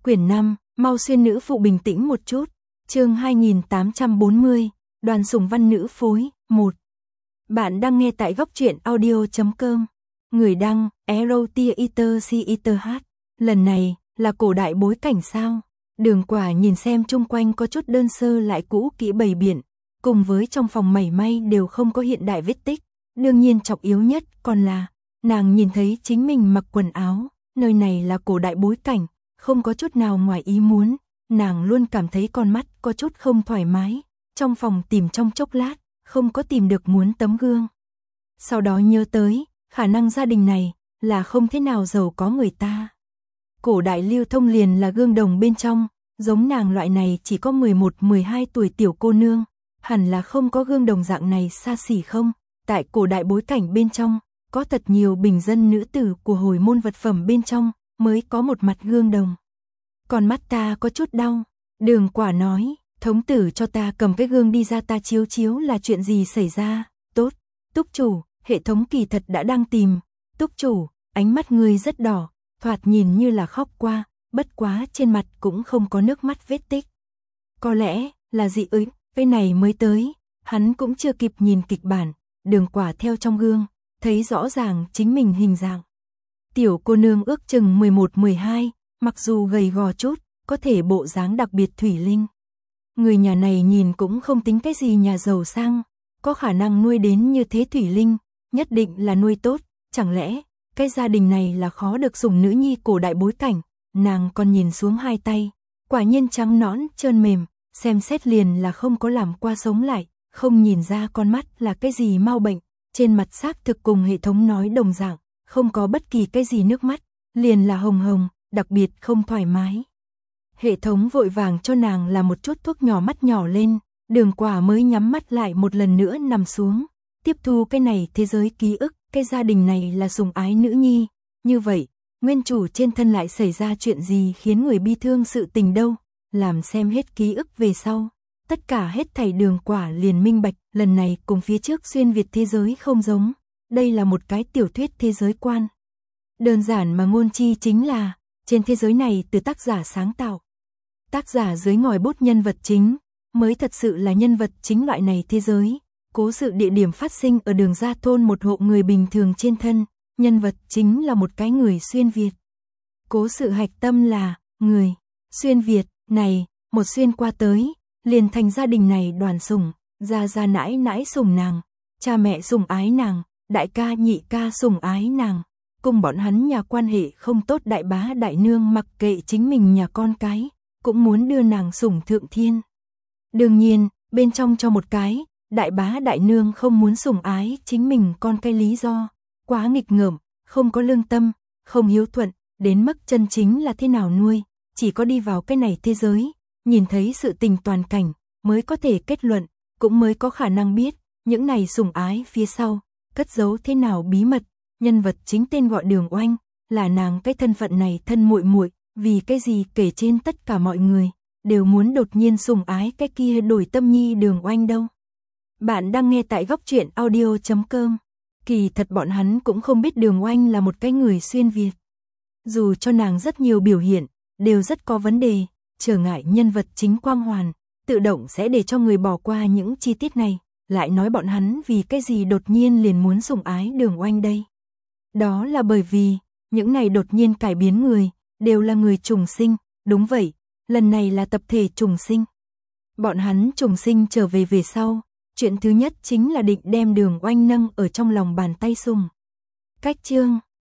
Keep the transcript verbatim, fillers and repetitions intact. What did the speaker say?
Quyển năm, mau xuyên nữ phụ bình tĩnh một chút. Chương hai nghìn tám trăm bốn mươi, Đoàn Sủng Văn nữ phối, một. Bạn đang nghe tại góc truyện audio chấm com. Người đăng, Erotia Eater C Eater H. Lần này, là cổ đại bối cảnh sao? Đường Quả nhìn xem chung quanh có chút đơn sơ lại cũ kỹ bày biện, cùng với trong phòng mảy may đều không có hiện đại vết tích. Đương nhiên trọng yếu nhất còn là, nàng nhìn thấy chính mình mặc quần áo, nơi này là cổ đại bối cảnh, không có chút nào ngoài ý muốn, nàng luôn cảm thấy con mắt có chút không thoải mái, trong phòng tìm trong chốc lát, không có tìm được muốn tấm gương. Sau đó nhớ tới, khả năng gia đình này, là không thế nào giàu có người ta. Cổ đại lưu thông liền là gương đồng bên trong, giống nàng loại này chỉ có mười một mười hai tuổi tiểu cô nương, hẳn là không có gương đồng dạng này xa xỉ không, tại cổ đại bối cảnh bên trong, có thật nhiều bình dân nữ tử của hồi môn vật phẩm bên trong, mới có một mặt gương đồng. Còn mắt ta có chút đau, Đường Quả nói, thống tử cho ta cầm cái gương đi ra ta chiếu chiếu là chuyện gì xảy ra, tốt, túc chủ, hệ thống kỳ thật đã đang tìm, túc chủ, ánh mắt ngươi rất đỏ, thoạt nhìn như là khóc qua, bất quá trên mặt cũng không có nước mắt vết tích. Có lẽ, là dị ứng, cái này mới tới, hắn cũng chưa kịp nhìn kịch bản, Đường Quả theo trong gương, thấy rõ ràng chính mình hình dạng. Tiểu cô nương ước chừng mười một mười hai, mặc dù gầy gò chút, có thể bộ dáng đặc biệt thủy linh. Người nhà này nhìn cũng không tính cái gì nhà giàu sang, có khả năng nuôi đến như thế thủy linh, nhất định là nuôi tốt, chẳng lẽ, cái gia đình này là khó được sủng nữ nhi cổ đại bối cảnh, nàng còn nhìn xuống hai tay, quả nhiên trắng nõn, trơn mềm, xem xét liền là không có làm qua sống lại, không nhìn ra con mắt là cái gì mau bệnh, trên mặt xác thực cùng hệ thống nói đồng dạng, không có bất kỳ cái gì nước mắt, liền là hồng hồng, đặc biệt không thoải mái. Hệ thống vội vàng cho nàng là một chút thuốc nhỏ mắt nhỏ lên, Đường Quả mới nhắm mắt lại một lần nữa nằm xuống, tiếp thu cái này thế giới ký ức, cái gia đình này là sủng ái nữ nhi, như vậy, nguyên chủ trên thân lại xảy ra chuyện gì khiến người bi thương sự tình đâu, làm xem hết ký ức về sau, tất cả hết thảy Đường Quả liền minh bạch, lần này cùng phía trước xuyên Việt thế giới không giống, đây là một cái tiểu thuyết thế giới quan. Đơn giản mà ngôn chi chính là, trên thế giới này từ tác giả sáng tạo. Tác giả dưới ngòi bút nhân vật chính, mới thật sự là nhân vật chính loại này thế giới. Cố sự địa điểm phát sinh ở Đường Gia thôn một hộ người bình thường trên thân, nhân vật chính là một cái người xuyên Việt. Cố sự hạch tâm là, người, xuyên Việt, này, một xuyên qua tới, liền thành gia đình này đoàn sủng, gia gia nãi nãi sủng nàng, cha mẹ sủng ái nàng, đại ca nhị ca sủng ái nàng. Cùng bọn hắn nhà quan hệ không tốt đại bá đại nương mặc kệ chính mình nhà con cái, cũng muốn đưa nàng sủng thượng thiên. Đương nhiên, bên trong cho một cái, đại bá đại nương không muốn sủng ái chính mình con cái lý do, quá nghịch ngợm, không có lương tâm, không hiếu thuận, đến mức chân chính là thế nào nuôi, chỉ có đi vào cái này thế giới, nhìn thấy sự tình toàn cảnh, mới có thể kết luận, cũng mới có khả năng biết, những này sủng ái phía sau, cất giấu thế nào bí mật. Nhân vật chính tên gọi Đường Oanh, là nàng cái thân phận này thân muội muội, vì cái gì kể trên tất cả mọi người, đều muốn đột nhiên sủng ái cái kia đổi tâm nhi Đường Oanh đâu. Bạn đang nghe tại góc truyện audio chấm com. Kỳ thật bọn hắn cũng không biết Đường Oanh là một cái người xuyên Việt. Dù cho nàng rất nhiều biểu hiện, đều rất có vấn đề, trở ngại nhân vật chính quang hoàn, tự động sẽ để cho người bỏ qua những chi tiết này, lại nói bọn hắn vì cái gì đột nhiên liền muốn sủng ái Đường Oanh đây. Đó là bởi vì, những này đột nhiên cải biến người, đều là người trùng sinh, đúng vậy, lần này là tập thể trùng sinh. Bọn hắn trùng sinh trở về về sau, chuyện thứ nhất chính là định đem Đường Oanh nâng ở trong lòng bàn tay sủng. Cách chương